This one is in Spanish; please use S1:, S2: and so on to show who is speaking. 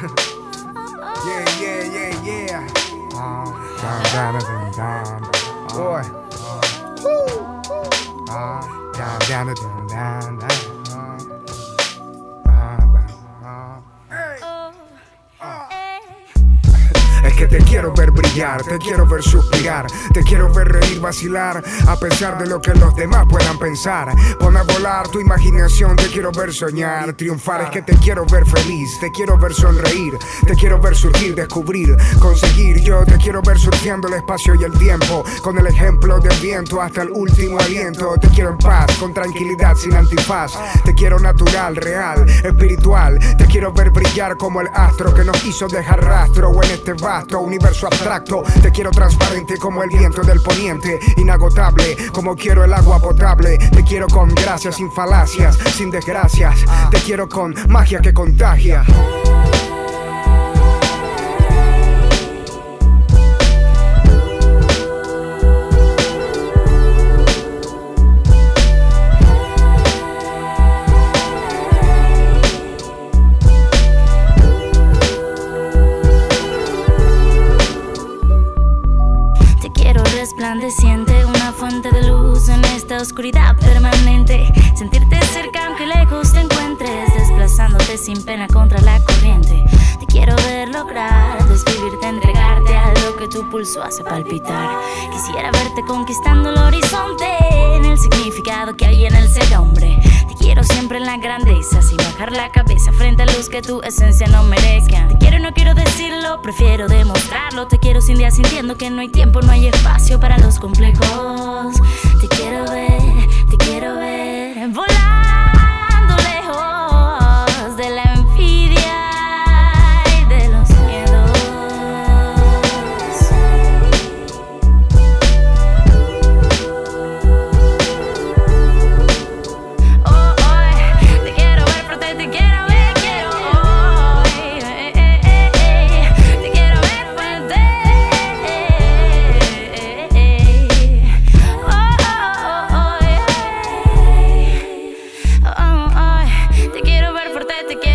S1: Yeah. Boy. Es que te quiero ver brillar, te quiero ver suspirar, te quiero ver reír, vacilar, a pesar de lo que los demás puedan pensar. Pon a volar tu imaginación, te quiero ver soñar, triunfar. Es que te quiero ver feliz, te quiero ver sonreír, te quiero ver surgir, descubrir, conseguir. Yo te quiero ver surfeando el espacio y el tiempo, con el ejemplo del viento hasta el último aliento. Te quiero en paz, con tranquilidad, sin antifaz. Te quiero natural, real, espiritual. Te quiero ver brillar como el astro que nos hizo dejar rastro en este vasto universo abstracto. Te quiero transparente como el viento del poniente, inagotable como quiero el agua potable. Te quiero con gracia, sin falacias, sin desgracias. Te quiero con magia que contagia.
S2: Resplandeciente, una fuente de luz en esta oscuridad permanente. Sentirte cerca aunque lejos te encuentres, desplazándote sin pena contra la corriente. Te quiero ver lograr desvivirte, entregarte a lo que tu pulso hace palpitar. Quisiera verte conquistando el horizonte, en el significado que hay en el ser hombre. Te quiero siempre en la grandeza, sin bajar la cabeza frente a luz que tu esencia no merezca. Te quiero y no quiero decirlo, prefiero demostrarlo. Te quiero sin día sintiendo que no hay tiempo, no hay espacio para los complejos. Te quiero ver volando lejos de la envidia y de los miedos. Te quiero ver fuerte, te quiero ver, te quiero ver fuerte. Te quiero ver fuerte, te quiero